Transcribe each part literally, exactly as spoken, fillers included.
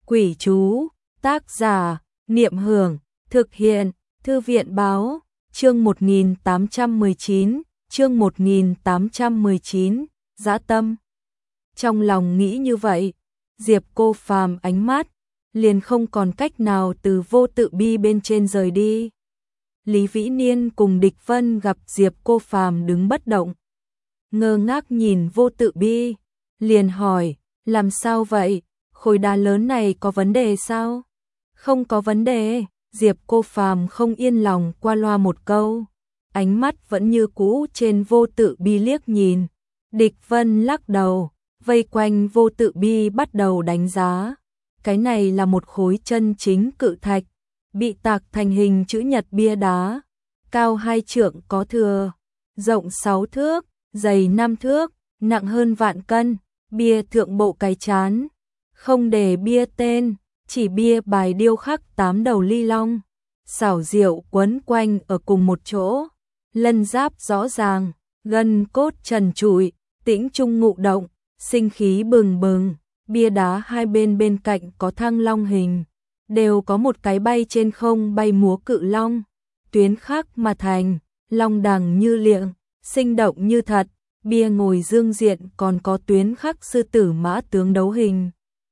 Quỷ chú, tác giả, Niệm Hưởng, thực hiện, Thư viện Báo, chương một nghìn tám trăm mười chín, chương một nghìn tám trăm mười chín, dã tâm. Trong lòng nghĩ như vậy, Diệp Cô Phàm ánh mắt, liền không còn cách nào từ Vô Tự Bi bên trên rời đi. Lý Vĩ Niên cùng Địch Vân gặp Diệp Cô Phàm đứng bất động. Ngơ ngác nhìn Vô Tự Bi, liền hỏi, làm sao vậy, khối đá lớn này có vấn đề sao? Không có vấn đề, Diệp Cô Phàm không yên lòng qua loa một câu, ánh mắt vẫn như cũ trên Vô Tự Bi liếc nhìn. Địch Vân lắc đầu, vây quanh Vô Tự Bi bắt đầu đánh giá. Cái này là một khối chân chính cự thạch, bị tạc thành hình chữ nhật bia đá, cao hai trượng có thừa, rộng sáu thước, dày năm thước, nặng hơn vạn cân. Bia thượng bộ cái chán, không để bia tên, chỉ bia bài điêu khắc tám đầu ly long, xảo diệu quấn quanh ở cùng một chỗ, lân giáp rõ ràng, gân cốt trần trụi, tĩnh trung ngụ động, sinh khí bừng bừng. Bia đá hai bên bên cạnh có thăng long hình, đều có một cái bay trên không bay múa cự long, tuyến khắc mà thành, long đằng như liệng, sinh động như thật. Bia ngồi dương diện còn có tuyến khắc sư tử mã tướng đấu hình.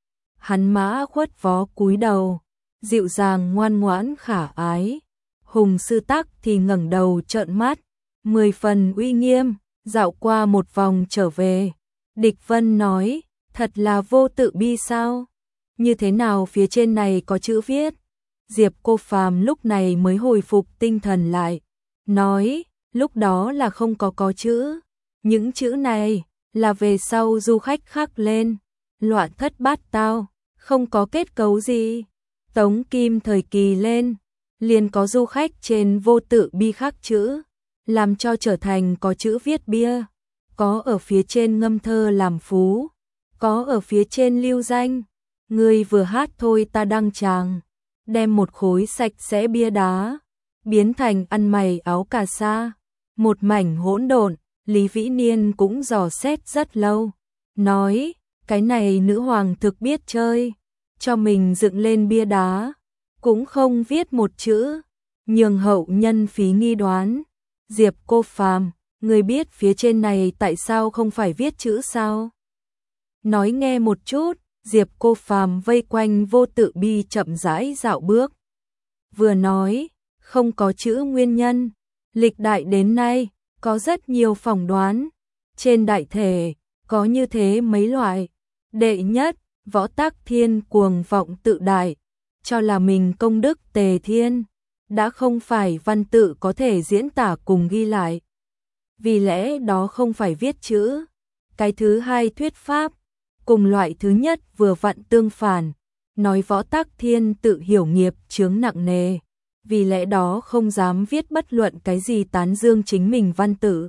Hắn mã khuất vó cúi đầu, dịu dàng ngoan ngoãn khả ái. Hùng sư tắc thì ngẩng đầu trợn mắt, mười phần uy nghiêm, dạo qua một vòng trở về. Địch Vân nói, thật là Vô Tự Bi sao? Như thế nào phía trên này có chữ viết? Diệp Cô Phàm lúc này mới hồi phục tinh thần lại, nói, lúc đó là không có có chữ. Những chữ này là về sau du khách khắc lên, loạn thất bát tao, không có kết cấu gì. Tống Kim thời kỳ lên, liền có du khách trên Vô Tự Bi khắc chữ, làm cho trở thành có chữ viết bia, có ở phía trên ngâm thơ làm phú, có ở phía trên lưu danh. Ngươi vừa hát thôi ta đăng tràng, đem một khối sạch sẽ bia đá, biến thành ăn mày áo cà sa, một mảnh hỗn độn. Lý Vĩ Niên cũng dò xét rất lâu, nói, cái này nữ hoàng thực biết chơi, cho mình dựng lên bia đá, cũng không viết một chữ, nhường hậu nhân phí nghi đoán. Diệp Cô Phàm, người biết phía trên này tại sao không phải viết chữ sao? Nói nghe một chút. Diệp Cô Phàm vây quanh Vô Tự Bi chậm rãi dạo bước, vừa nói, không có chữ nguyên nhân, lịch đại đến nay có rất nhiều phỏng đoán, trên đại thể có như thế mấy loại. Đệ nhất, Võ Tắc Thiên cuồng vọng tự đại, cho là mình công đức tề thiên, đã không phải văn tự có thể diễn tả cùng ghi lại, vì lẽ đó không phải viết chữ. Cái thứ hai thuyết pháp, cùng loại thứ nhất vừa vặn tương phản, nói Võ Tắc Thiên tự hiểu nghiệp chướng nặng nề, vì lẽ đó không dám viết bất luận cái gì tán dương chính mình văn tự,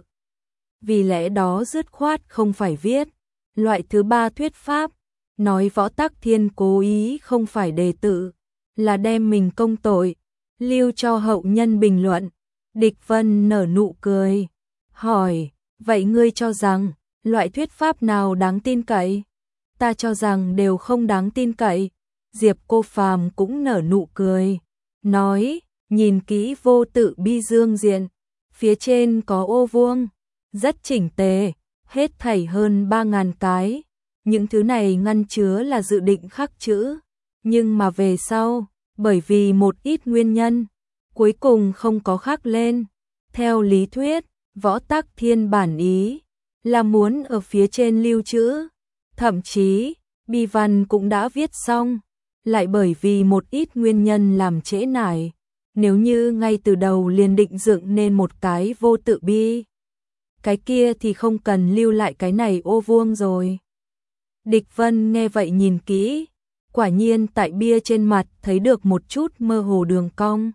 vì lẽ đó dứt khoát không phải viết. Loại thứ ba thuyết pháp, nói Võ Tắc Thiên cố ý không phải đề tự, là đem mình công tội, lưu cho hậu nhân bình luận. Địch Vân nở nụ cười, hỏi, vậy ngươi cho rằng, loại thuyết pháp nào đáng tin cậy? Ta cho rằng đều không đáng tin cậy. Diệp Cô Phàm cũng nở nụ cười, nói, nhìn kỹ Vô Tự Bi dương diện, phía trên có ô vuông, rất chỉnh tề, hết thảy hơn ba ngàn cái. Những thứ này ngăn chứa là dự định khắc chữ, nhưng mà về sau, bởi vì một ít nguyên nhân, cuối cùng không có khắc lên. Theo lý thuyết, Võ Tắc Thiên bản ý là muốn ở phía trên lưu chữ, thậm chí bi văn cũng đã viết xong, lại bởi vì một ít nguyên nhân làm trễ nải. Nếu như ngay từ đầu liền định dựng nên một cái Vô Tự Bi, cái kia thì không cần lưu lại cái này ô vuông rồi. Địch Vân nghe vậy nhìn kỹ, quả nhiên tại bia trên mặt thấy được một chút mơ hồ đường cong,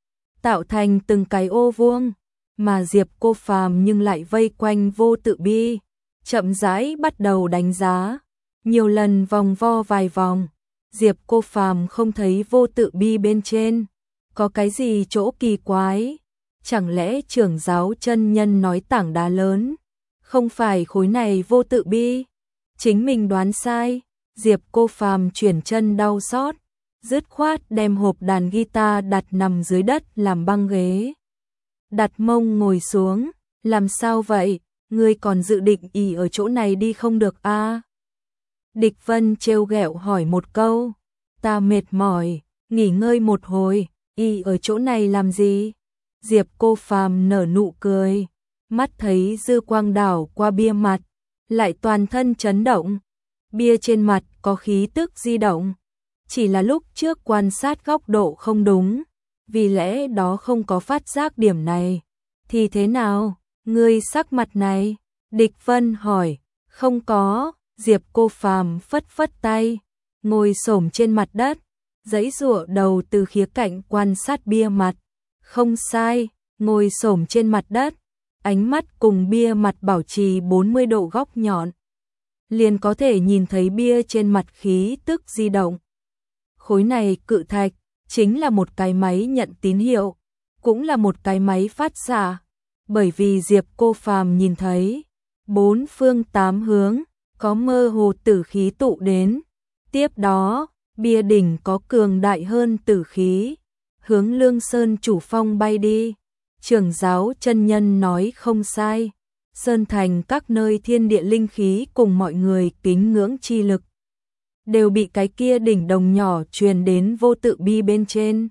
tạo thành từng cái ô vuông, mà Diệp Cô Phàm nhưng lại vây quanh Vô Tự Bi, chậm rãi bắt đầu đánh giá, nhiều lần vòng vo vài vòng. Diệp Cô Phàm không thấy Vô Tự Bi bên trên có cái gì chỗ kỳ quái, chẳng lẽ trưởng giáo chân nhân nói tảng đá lớn không phải khối này Vô Tự Bi? Chính mình đoán sai. Diệp Cô Phàm chuyển chân đau xót, dứt khoát đem hộp đàn guitar đặt nằm dưới đất làm băng ghế. Đặt mông ngồi xuống, làm sao vậy, ngươi còn dự định ỉ ở chỗ này đi không được a? À? Địch Vân trêu ghẹo hỏi một câu, ta mệt mỏi, nghỉ ngơi một hồi, ỉ ở chỗ này làm gì? Diệp Cô Phàm nở nụ cười, mắt thấy dư quang đảo qua bia mặt, lại toàn thân chấn động. Bia trên mặt có khí tức di động, chỉ là lúc trước quan sát góc độ không đúng, vì lẽ đó không có phát giác điểm này. Thì thế nào, ngươi sắc mặt này? Địch Vân hỏi. Không có, Diệp Cô Phàm phất phất tay, ngồi xổm trên mặt đất, giãy giụa đầu từ khía cạnh quan sát bia mặt. Không sai, ngồi xổm trên mặt đất, ánh mắt cùng bia mặt bảo trì bốn mươi độ góc nhọn, liền có thể nhìn thấy bia trên mặt khí tức di động. Khối này cự thạch chính là một cái máy nhận tín hiệu, cũng là một cái máy phát xạ, bởi vì Diệp Cô Phàm nhìn thấy bốn phương tám hướng có mơ hồ tử khí tụ đến, tiếp đó bia đỉnh có cường đại hơn tử khí, hướng Lương Sơn chủ phong bay đi. Trưởng giáo chân nhân nói không sai, Sơn Thành các nơi thiên địa linh khí cùng mọi người kính ngưỡng chi lực đều bị cái kia đỉnh đồng nhỏ truyền đến vô tự bi bên trên,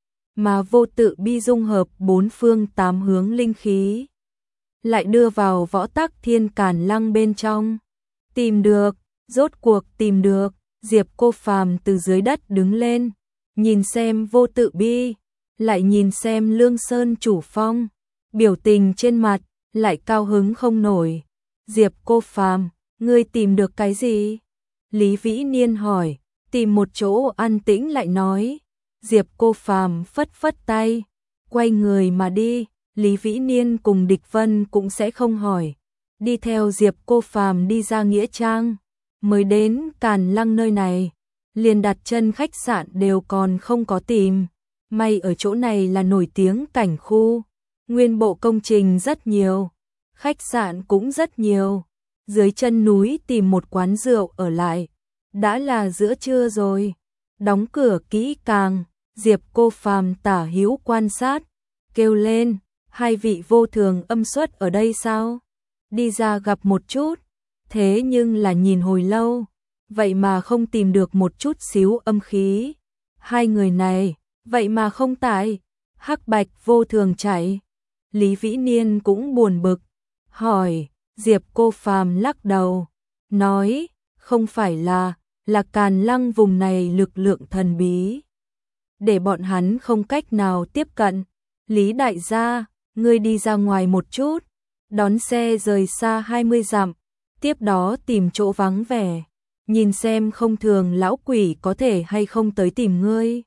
mà vô tự bi dung hợp bốn phương tám hướng linh khí, lại đưa vào võ tắc thiên càn lăng bên trong. Tìm được, rốt cuộc tìm được. Diệp Cô Phàm từ dưới đất đứng lên, nhìn xem vô tự bi, lại nhìn xem Lương Sơn chủ phong, biểu tình trên mặt lại cao hứng không nổi. Diệp Cô Phàm, ngươi tìm được cái gì? Lý Vĩ Niên hỏi. Tìm một chỗ an tĩnh lại nói. Diệp Cô Phàm phất phất tay, quay người mà đi. Lý Vĩ Niên cùng Địch Vân cũng sẽ không hỏi, đi theo Diệp Cô Phàm đi ra nghĩa trang. Mới đến Càn Lăng nơi này, liền đặt chân khách sạn đều còn không có tìm. May ở chỗ này là nổi tiếng cảnh khu, nguyên bộ công trình rất nhiều, khách sạn cũng rất nhiều. Dưới chân núi tìm một quán rượu ở lại, đã là giữa trưa rồi. Đóng cửa kỹ càng, Diệp Cô Phàm tả hữu quan sát, kêu lên, hai vị vô thường âm xuất ở đây sao? Đi ra gặp một chút. Thế nhưng là nhìn hồi lâu, vậy mà không tìm được một chút xíu âm khí. Hai người này, vậy mà không tại. Hắc Bạch vô thường chạy. Lý Vĩ Niên cũng buồn bực, hỏi. Diệp Cô Phàm lắc đầu, nói, không phải là, là Càn Lăng vùng này lực lượng thần bí, để bọn hắn không cách nào tiếp cận. Lý đại gia, ngươi đi ra ngoài một chút, đón xe rời xa hai mươi dặm, tiếp đó tìm chỗ vắng vẻ, nhìn xem không thường lão quỷ có thể hay không tới tìm ngươi.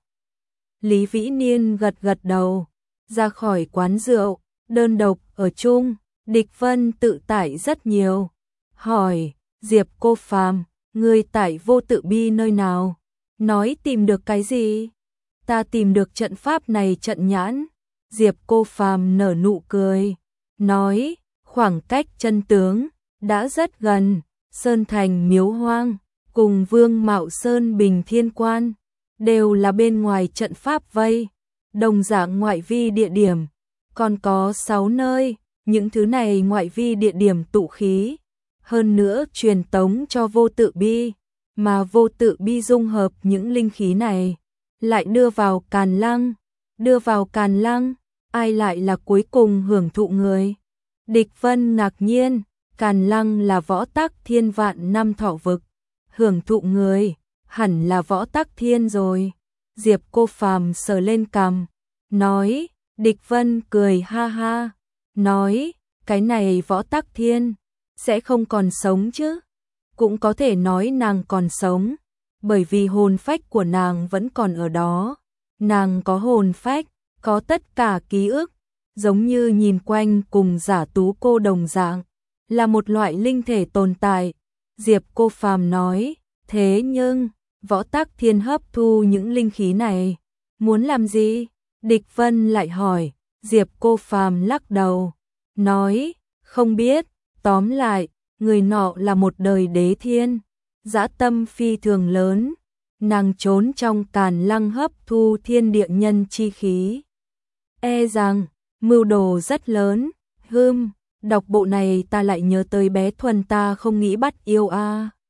Lý Vĩ Niên gật gật đầu, ra khỏi quán rượu, đơn độc ở chung. Địch Vân tự tại rất nhiều, hỏi, Diệp Cô Phàm, ngươi tại vô tự bi nơi nào? Nói tìm được cái gì? Ta tìm được trận pháp này trận nhãn. Diệp Cô Phàm nở nụ cười, nói, khoảng cách chân tướng đã rất gần. Sơn Thành Miếu Hoang cùng Vương Mạo Sơn Bình Thiên Quan đều là bên ngoài trận pháp vây, đồng dạng ngoại vi địa điểm, còn có sáu nơi. Những thứ này ngoại vi địa điểm tụ khí, hơn nữa truyền tống cho vô tự bi, mà vô tự bi dung hợp những linh khí này, lại đưa vào Càn Lăng. Đưa vào Càn Lăng, ai lại là cuối cùng hưởng thụ người? Địch Vân ngạc nhiên, Càn Lăng là võ tắc thiên vạn năm thọ vực, hưởng thụ người, hẳn là võ tắc thiên rồi. Diệp Cô Phàm sờ lên cằm, nói. Địch Vân cười ha ha, nói, cái này võ tắc thiên sẽ không còn sống chứ? Cũng có thể nói nàng còn sống, bởi vì hồn phách của nàng vẫn còn ở đó. Nàng có hồn phách, có tất cả ký ức, giống như nhìn quanh cùng Giả Tú cô đồng dạng, là một loại linh thể tồn tại. Diệp Cô Phàm nói, thế nhưng, võ tắc thiên hấp thu những linh khí này, muốn làm gì? Địch Vân lại hỏi. Diệp Cô Phàm lắc đầu, nói, không biết, tóm lại, người nọ là một đời đế thiên, dã tâm phi thường lớn, nàng trốn trong càn lăng hấp thu thiên địa nhân chi khí. E rằng, mưu đồ rất lớn, hưm, đọc bộ này ta lại nhớ tới bé Thuần ta không nghĩ bắt yêu a.